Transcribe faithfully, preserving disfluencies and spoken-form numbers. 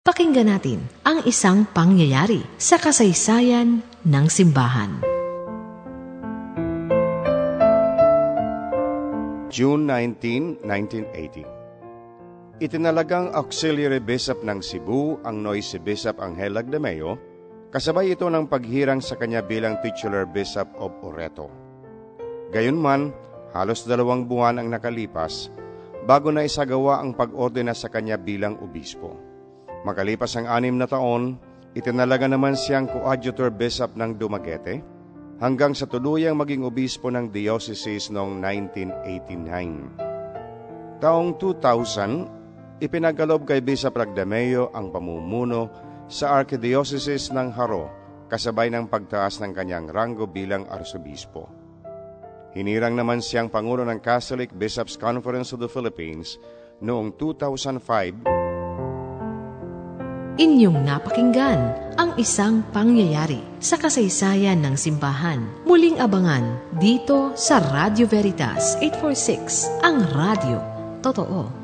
Pakinggan natin ang isang pangyayari sa kasaysayan ng simbahan. June nineteenth, nineteen eighty. Itinalagang Auxiliary Bishop ng Cebu ang Noy si Bishop Angel Lagdameo, kasabay ito ng paghirang sa kanya bilang titular Bishop of Oreto. Gayunman, halos dalawang buwan ang nakalipas bago na isagawa ang pag-ordena sa kanya bilang obispo. Makalipas ang anim na taon, itinalaga naman siyang coadjutor bishop ng Dumaguete hanggang sa tuluyang maging obispo ng diocese noong nineteen eighty-nine. Taong two thousand, ipinagkaloob kay Bishop Lagdameo ang pamumuno sa Archdiocese ng Haro kasabay ng pagtaas ng kanyang ranggo bilang arsobispo. Hinirang naman siyang pangulo ng Catholic Bishops' Conference of the Philippines noong two thousand five. Inyong napakinggan ang isang pangyayari sa kasaysayan ng simbahan. Muling abangan dito sa Radio Veritas eight forty-six, ang radio totoo.